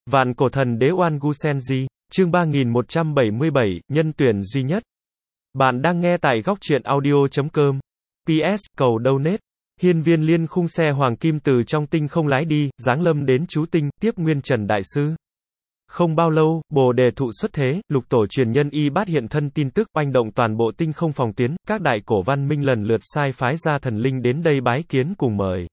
Vạn cổ thần đế Oan Gu Senji, chương 3177, nhân tuyển duy nhất. Bạn đang nghe tại góc truyện audio.com. PS, cầu donate. Hiên Viên Liên khung xe hoàng kim từ trong tinh không lái đi, giáng lâm đến chú tinh, tiếp Nguyên Trần Đại Sư. Không bao lâu, Bồ Đề thụ xuất thế, lục tổ truyền nhân Y Bát hiện thân tin tức, oanh động toàn bộ tinh không phòng tuyến, các đại cổ văn minh lần lượt sai phái ra thần linh đến đây bái kiến cùng mời.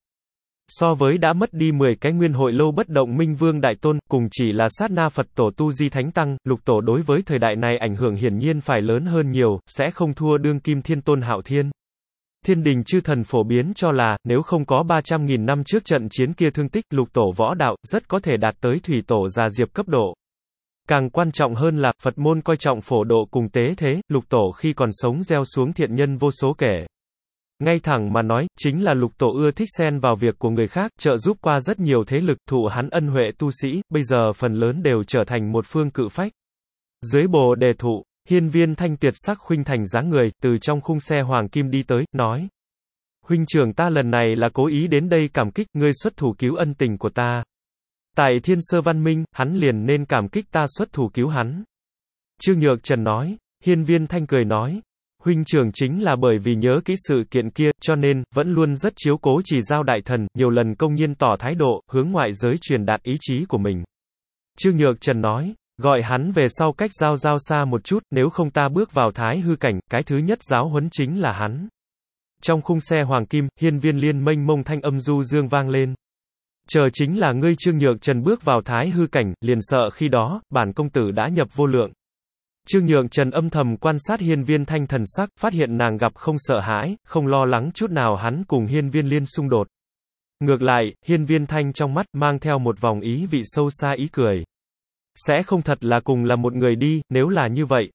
So với đã mất đi 10 cái nguyên hội lâu bất động Minh Vương Đại Tôn, cùng chỉ là sát na Phật tổ tu di thánh tăng, lục tổ đối với thời đại này ảnh hưởng hiển nhiên phải lớn hơn nhiều, sẽ không thua đương kim thiên tôn Hạo Thiên. Thiên đình chư thần phổ biến cho là, nếu không có 300.000 năm trước trận chiến kia thương tích, lục tổ võ đạo, rất có thể đạt tới thủy tổ già diệp cấp độ. Càng quan trọng hơn là, Phật môn coi trọng phổ độ cùng tế thế, lục tổ khi còn sống gieo xuống thiện nhân vô số kể. Ngay thẳng mà nói, chính là lục tổ ưa thích xen vào việc của người khác, trợ giúp qua rất nhiều thế lực, thụ hắn ân huệ tu sĩ, bây giờ phần lớn đều trở thành một phương cự phách. Dưới Bồ Đề thụ, Hiên Viên Thanh tuyệt sắc khuynh thành dáng người, từ trong khung xe hoàng kim đi tới, nói: huynh trưởng ta lần này là cố ý đến đây cảm kích ngươi xuất thủ cứu ân tình của ta. Tại Thiên Sơ Văn Minh, hắn liền nên cảm kích ta xuất thủ cứu hắn. Trương Nhược Trần nói. Hiên Viên Thanh cười nói: huynh trưởng chính là bởi vì nhớ kỹ sự kiện kia, cho nên, vẫn luôn rất chiếu cố chỉ giao đại thần, nhiều lần công nhiên tỏ thái độ, hướng ngoại giới truyền đạt ý chí của mình. Trương Nhược Trần nói: gọi hắn về sau cách giao xa một chút, nếu không ta bước vào thái hư cảnh, cái thứ nhất giáo huấn chính là hắn. Trong khung xe hoàng kim, Hiên Viên Liên mênh mông thanh âm du dương vang lên. Chờ chính là ngươi. Trương Nhược Trần bước vào thái hư cảnh, liền sợ khi đó, bản công tử đã nhập vô lượng. Trương Nhược Trần âm thầm quan sát Hiên Viên Thanh thần sắc, phát hiện nàng gặp không sợ hãi, không lo lắng chút nào hắn cùng Hiên Viên Liên xung đột. Ngược lại, Hiên Viên Thanh trong mắt mang theo một vòng ý vị sâu xa ý cười. Sẽ không thật là cùng là một người đi, nếu là như vậy,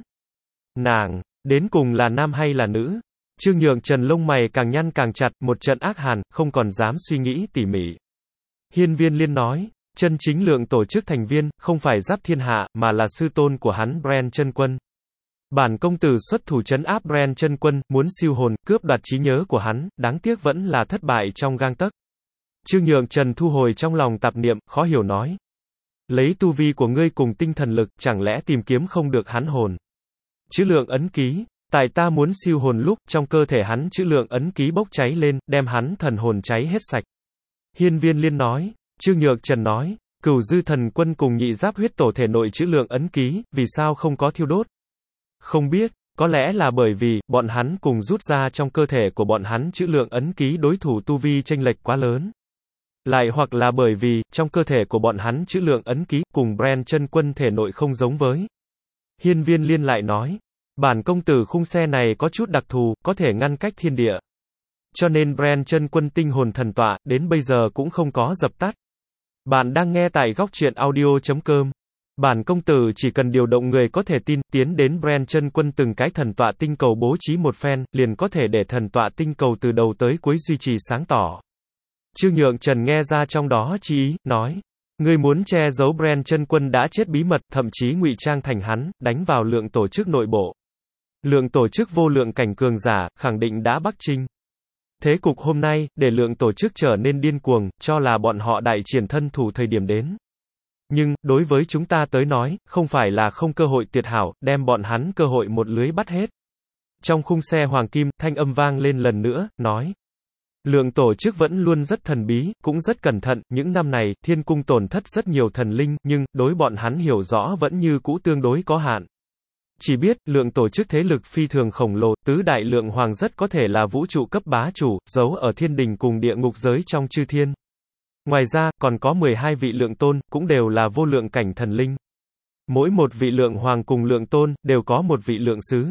nàng, đến cùng là nam hay là nữ? Trương Nhược Trần lông mày càng nhăn càng chặt, một trận ác hàn, không còn dám suy nghĩ tỉ mỉ. Hiên Viên Liên nói: chân chính lượng tổ chức thành viên, không phải Giáp Thiên Hạ, mà là sư tôn của hắn Bren Chân Quân. Bản công tử xuất thủ trấn áp Bren Chân Quân, muốn siêu hồn, cướp đoạt trí nhớ của hắn, đáng tiếc vẫn là thất bại trong gang tấc. Trương Nhược Trần thu hồi trong lòng tạp niệm, khó hiểu nói: lấy tu vi của ngươi cùng tinh thần lực, chẳng lẽ tìm kiếm không được hắn hồn? Chữ lượng ấn ký, tại ta muốn siêu hồn lúc, trong cơ thể hắn chữ lượng ấn ký bốc cháy lên, đem hắn thần hồn cháy hết sạch. Hiên Viên Liên nói. Trương Nhược Trần nói: Cửu Dư Thần Quân cùng Nhị Giáp huyết tổ thể nội chữ lượng ấn ký, vì sao không có thiêu đốt? Không biết, có lẽ là bởi vì, bọn hắn cùng rút ra trong cơ thể của bọn hắn chữ lượng ấn ký đối thủ tu vi chênh lệch quá lớn. Lại hoặc là bởi vì, trong cơ thể của bọn hắn chữ lượng ấn ký, cùng Bren Chân Quân thể nội không giống với. Hiên Viên Liên lại nói: bản công tử khung xe này có chút đặc thù, có thể ngăn cách thiên địa. Cho nên Bren Chân Quân tinh hồn thần tọa, đến bây giờ cũng không có dập tắt. Bạn đang nghe tại góc truyện audio.com. Bản công tử chỉ cần điều động người có thể tin, tiến đến Bren Chân Quân từng cái thần tọa tinh cầu bố trí một phen, liền có thể để thần tọa tinh cầu từ đầu tới cuối duy trì sáng tỏ. Trương Nhược Trần nghe ra trong đó chi ý, nói: ngươi muốn che giấu Bren Chân Quân đã chết bí mật, thậm chí ngụy trang thành hắn, đánh vào lượng tổ chức nội bộ. Lượng tổ chức vô lượng cảnh cường giả, khẳng định đã bắc chinh. Thế cục hôm nay, để lượng tổ chức trở nên điên cuồng, cho là bọn họ đại triển thân thủ thời điểm đến. Nhưng, đối với chúng ta tới nói, không phải là không cơ hội tuyệt hảo, đem bọn hắn cơ hội một lưới bắt hết. Trong khung xe hoàng kim, thanh âm vang lên lần nữa, nói: lượng tổ chức vẫn luôn rất thần bí, cũng rất cẩn thận, những năm này, thiên cung tổn thất rất nhiều thần linh, nhưng, đối bọn hắn hiểu rõ vẫn như cũ tương đối có hạn. Chỉ biết, lượng tổ chức thế lực phi thường khổng lồ, tứ đại lượng hoàng rất có thể là vũ trụ cấp bá chủ, giấu ở thiên đình cùng địa ngục giới trong chư thiên. Ngoài ra, còn có 12 vị lượng tôn, cũng đều là vô lượng cảnh thần linh. Mỗi một vị lượng hoàng cùng lượng tôn, đều có một vị lượng sứ.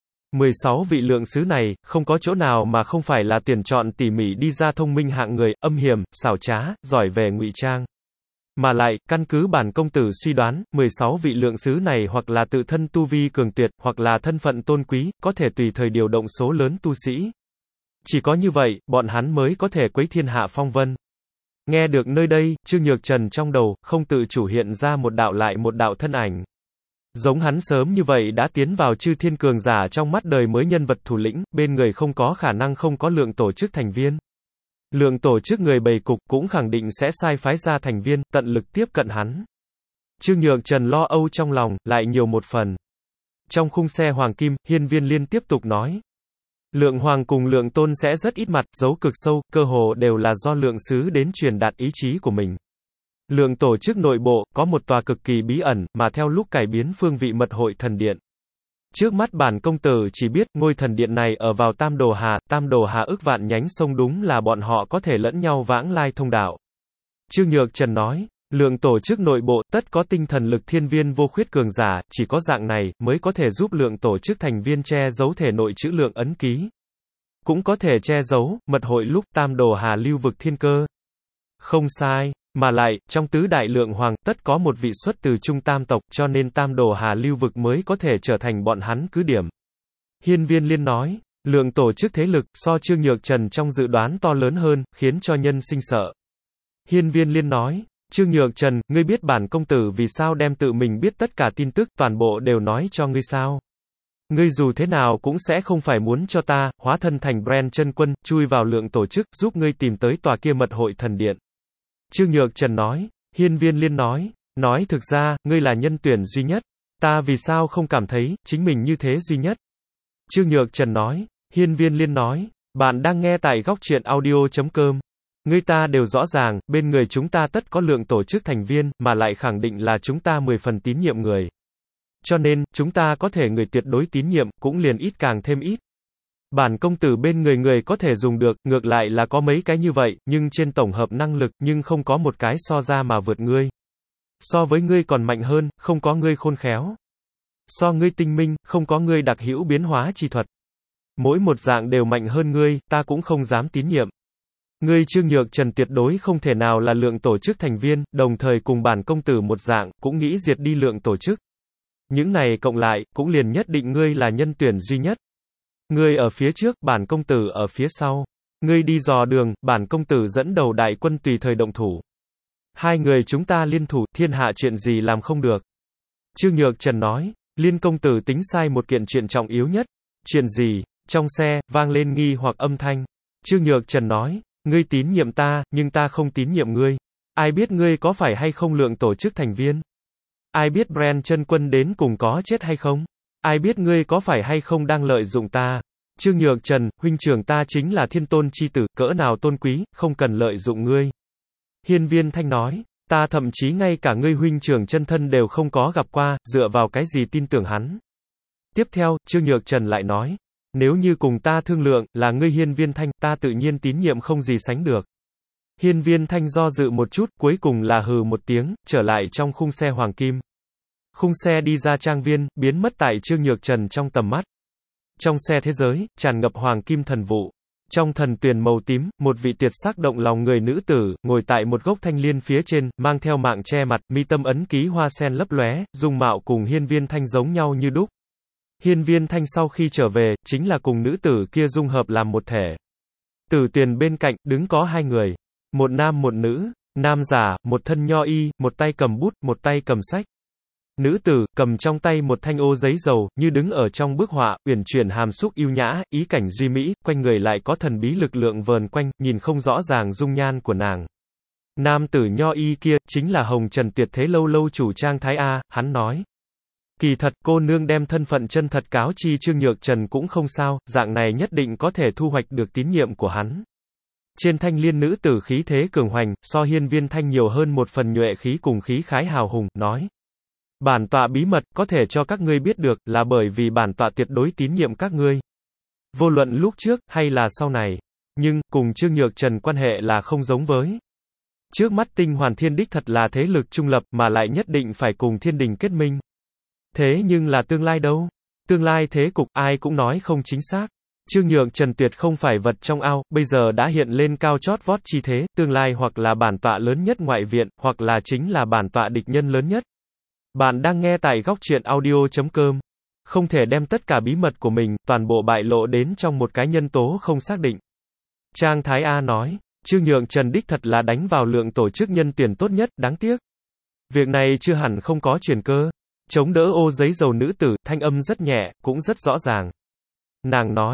16 vị lượng sứ này, không có chỗ nào mà không phải là tuyển chọn tỉ mỉ đi ra thông minh hạng người, âm hiểm, xảo trá, giỏi về ngụy trang. Mà lại, căn cứ bản công tử suy đoán, 16 vị lượng sứ này hoặc là tự thân tu vi cường tuyệt, hoặc là thân phận tôn quý, có thể tùy thời điều động số lớn tu sĩ. Chỉ có như vậy, bọn hắn mới có thể quấy thiên hạ phong vân. Nghe được nơi đây, Trương Nhược Trần trong đầu, không tự chủ hiện ra một đạo lại một đạo thân ảnh. Giống hắn sớm như vậy đã tiến vào chư thiên cường giả trong mắt đời mới nhân vật thủ lĩnh, bên người không có khả năng không có lượng tổ chức thành viên. Lượng tổ chức người bày cục cũng khẳng định sẽ sai phái ra thành viên, tận lực tiếp cận hắn. Trương Nhược Trần lo âu trong lòng, lại nhiều một phần. Trong khung xe hoàng kim, Hiên Viên Liên tiếp tục nói. Lượng Hoàng cùng Lượng Tôn sẽ rất ít mặt, giấu cực sâu, cơ hồ đều là do Lượng Sứ đến truyền đạt ý chí của mình. Lượng tổ chức nội bộ, có một tòa cực kỳ bí ẩn, mà theo lúc cải biến phương vị mật hội thần điện. Trước mắt bản công tử chỉ biết, ngôi thần điện này ở vào Tam Đồ Hà ức vạn nhánh sông đúng là bọn họ có thể lẫn nhau vãng lai thông đạo. Trương Nhược Trần nói, Lượng tổ chức nội bộ, tất có tinh thần lực thiên viên vô khuyết cường giả, chỉ có dạng này, mới có thể giúp Lượng tổ chức thành viên che giấu thể nội chữ lượng ấn ký. Cũng có thể che giấu, mật hội lúc Tam Đồ Hà lưu vực thiên cơ. Không sai. Mà lại, trong tứ đại Lượng Hoàng, tất có một vị xuất từ Trung Tam tộc, cho nên Tam Đồ Hà lưu vực mới có thể trở thành bọn hắn cứ điểm. Hiên Viên Liên nói, Lượng tổ chức thế lực, so Trương Nhược Trần trong dự đoán to lớn hơn, khiến cho nhân sinh sợ. Hiên Viên Liên nói, Trương Nhược Trần, ngươi biết bản công tử vì sao đem tự mình biết tất cả tin tức, toàn bộ đều nói cho ngươi sao? Ngươi dù thế nào cũng sẽ không phải muốn cho ta, hóa thân thành Bren chân quân, chui vào Lượng tổ chức, giúp ngươi tìm tới tòa kia mật hội thần điện. Trương Nhược Trần nói, Hiên Viên Liên nói thực ra, ngươi là nhân tuyển duy nhất. Ta vì sao không cảm thấy, chính mình như thế duy nhất? Trương Nhược Trần nói, Hiên Viên Liên nói, bạn đang nghe tại góc truyện audio.com. Ngươi ta đều rõ ràng, bên người chúng ta tất có Lượng tổ chức thành viên, mà lại khẳng định là chúng ta 10 phần tín nhiệm người. Cho nên, chúng ta có thể người tuyệt đối tín nhiệm, cũng liền ít càng thêm ít. Bản công tử bên người có thể dùng được, ngược lại là có mấy cái như vậy, nhưng trên tổng hợp năng lực, nhưng không có một cái so ra mà vượt ngươi. So với ngươi còn mạnh hơn, không có ngươi khôn khéo. So ngươi tinh minh, không có ngươi đặc hữu biến hóa chi thuật. Mỗi một dạng đều mạnh hơn ngươi, ta cũng không dám tín nhiệm. Ngươi Trương Nhược Trần tuyệt đối không thể nào là Lượng tổ chức thành viên, đồng thời cùng bản công tử một dạng, cũng nghĩ diệt đi Lượng tổ chức. Những này cộng lại, cũng liền nhất định ngươi là nhân tuyển duy nhất. Ngươi ở phía trước, bản công tử ở phía sau. Ngươi đi dò đường, bản công tử dẫn đầu đại quân tùy thời động thủ. Hai người chúng ta liên thủ, thiên hạ chuyện gì làm không được. Trương Nhược Trần nói, Liên công tử tính sai một kiện chuyện trọng yếu nhất. Chuyện gì? Trong xe, vang lên nghi hoặc âm thanh. Trương Nhược Trần nói, ngươi tín nhiệm ta, nhưng ta không tín nhiệm ngươi. Ai biết ngươi có phải hay không Lượng tổ chức thành viên? Ai biết Bren chân quân đến cùng có chết hay không? Ai biết ngươi có phải hay không đang lợi dụng ta? Trương Nhược Trần, huynh trưởng ta chính là thiên tôn chi tử, cỡ nào tôn quý, không cần lợi dụng ngươi. Hiên Viên Thanh nói, ta thậm chí ngay cả ngươi huynh trưởng chân thân đều không có gặp qua, dựa vào cái gì tin tưởng hắn? Tiếp theo, Trương Nhược Trần lại nói, nếu như cùng ta thương lượng, là ngươi Hiên Viên Thanh, ta tự nhiên tín nhiệm không gì sánh được. Hiên Viên Thanh do dự một chút, cuối cùng là hừ một tiếng, trở lại trong khung xe hoàng kim. Khung xe đi ra trang viên, biến mất tại Trương Nhược Trần trong tầm mắt. Trong xe thế giới, tràn ngập hoàng kim thần vụ. Trong thần tuyền màu tím, một vị tuyệt sắc động lòng người nữ tử, ngồi tại một gốc thanh liên phía trên, mang theo mạng che mặt, mi tâm ấn ký hoa sen lấp lóe, dung mạo cùng Hiên Viên Thanh giống nhau như đúc. Hiên Viên Thanh sau khi trở về, chính là cùng nữ tử kia dung hợp làm một thể. Tử tuyền bên cạnh, đứng có hai người. Một nam một nữ. Nam giả, một thân nho y, một tay cầm bút, một tay cầm sách. Nữ tử, cầm trong tay một thanh ô giấy dầu, như đứng ở trong bức họa, uyển chuyển hàm xúc yêu nhã, ý cảnh duy mỹ, quanh người lại có thần bí lực lượng vờn quanh, nhìn không rõ ràng dung nhan của nàng. Nam tử nho y kia, chính là Hồng Trần Tuyệt Thế lâu lâu chủ Trang Thái A, hắn nói. Kỳ thật, cô nương đem thân phận chân thật cáo chi Trương Nhược Trần cũng không sao, dạng này nhất định có thể thu hoạch được tín nhiệm của hắn. Trên thanh liên nữ tử khí thế cường hoành, so Hiên Viên Thanh nhiều hơn một phần nhuệ khí cùng khí khái hào hùng, nói. Bản tọa bí mật, có thể cho các ngươi biết được, là bởi vì bản tọa tuyệt đối tín nhiệm các ngươi. Vô luận lúc trước, hay là sau này. Nhưng, cùng Trương Nhược Trần quan hệ là không giống với. Trước mắt Tinh Hoàn Thiên đích thật là thế lực trung lập, mà lại nhất định phải cùng thiên đình kết minh. Thế nhưng là tương lai đâu? Tương lai thế cục, ai cũng nói không chính xác. Trương Nhược Trần tuyệt không phải vật trong ao, bây giờ đã hiện lên cao chót vót chi thế, tương lai hoặc là bản tọa lớn nhất ngoại viện, hoặc là chính là bản tọa địch nhân lớn nhất. Bạn đang nghe tại góc truyện audio.com. Không thể đem tất cả bí mật của mình, toàn bộ bại lộ đến trong một cái nhân tố không xác định. Trang Thái A nói, Trương Nhược Trần đích thật là đánh vào Lượng tổ chức nhân tuyển tốt nhất, đáng tiếc. Việc này chưa hẳn không có chuyển cơ. Chống đỡ ô giấy dầu nữ tử, thanh âm rất nhẹ, cũng rất rõ ràng. Nàng nói,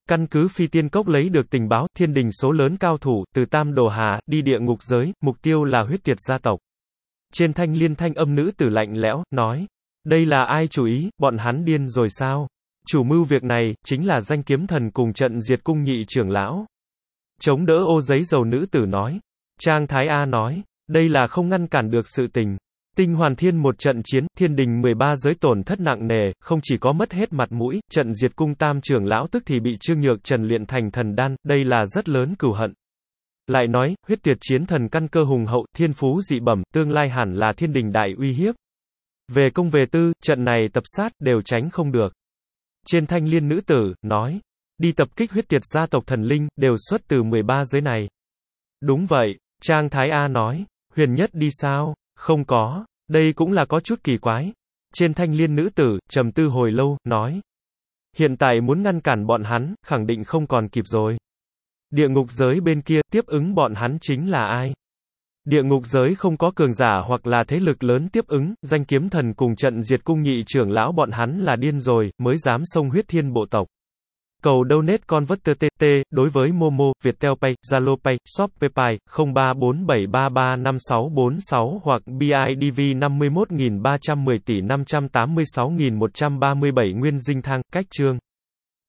Căn cứ Phi Tiên Cốc lấy được tình báo, thiên đình số lớn cao thủ, từ Tam Đồ Hà, đi địa ngục giới, mục tiêu là huyết tuyệt gia tộc. Trên thanh liên thanh âm nữ tử lạnh lẽo, nói. Đây là ai chủ ý, bọn hắn điên rồi sao? Chủ mưu việc này, chính là danh kiếm thần cùng trận diệt cung nhị trưởng lão. Chống đỡ ô giấy dầu nữ tử nói. Trang Thái A nói. Đây là không ngăn cản được sự tình. Tinh Hoàn Thiên một trận chiến, thiên đình 13 giới tổn thất nặng nề, không chỉ có mất hết mặt mũi, trận diệt cung tam trưởng lão tức thì bị Trương Nhược Trần luyện thành thần đan, đây là rất lớn cửu hận. Lại nói, huyết tuyệt chiến thần căn cơ hùng hậu, thiên phú dị bẩm, tương lai hẳn là thiên đình đại uy hiếp. Về công về tư, trận này tập sát, đều tránh không được. Trên thanh liên nữ tử, nói, đi tập kích huyết tuyệt gia tộc thần linh, đều xuất từ 13 giới này. Đúng vậy, Trang Thái A nói, huyền nhất đi sao? Không có, đây cũng là có chút kỳ quái. Trên thanh liên nữ tử, trầm tư hồi lâu, nói. Hiện tại muốn ngăn cản bọn hắn, khẳng định không còn kịp rồi. Địa ngục giới bên kia, tiếp ứng bọn hắn chính là ai? Địa ngục giới không có cường giả hoặc là thế lực lớn tiếp ứng, danh kiếm thần cùng trận diệt cung nhị trưởng lão bọn hắn là điên rồi, mới dám xông huyết thiên bộ tộc. Cầu donate converter TT, đối với Momo, Viettel Pay, Zalo Pay, Shopee Pay, 0347335646 hoặc BIDV 51.310 tỷ 586.137 Nguyên Dinh Thang, cách chương.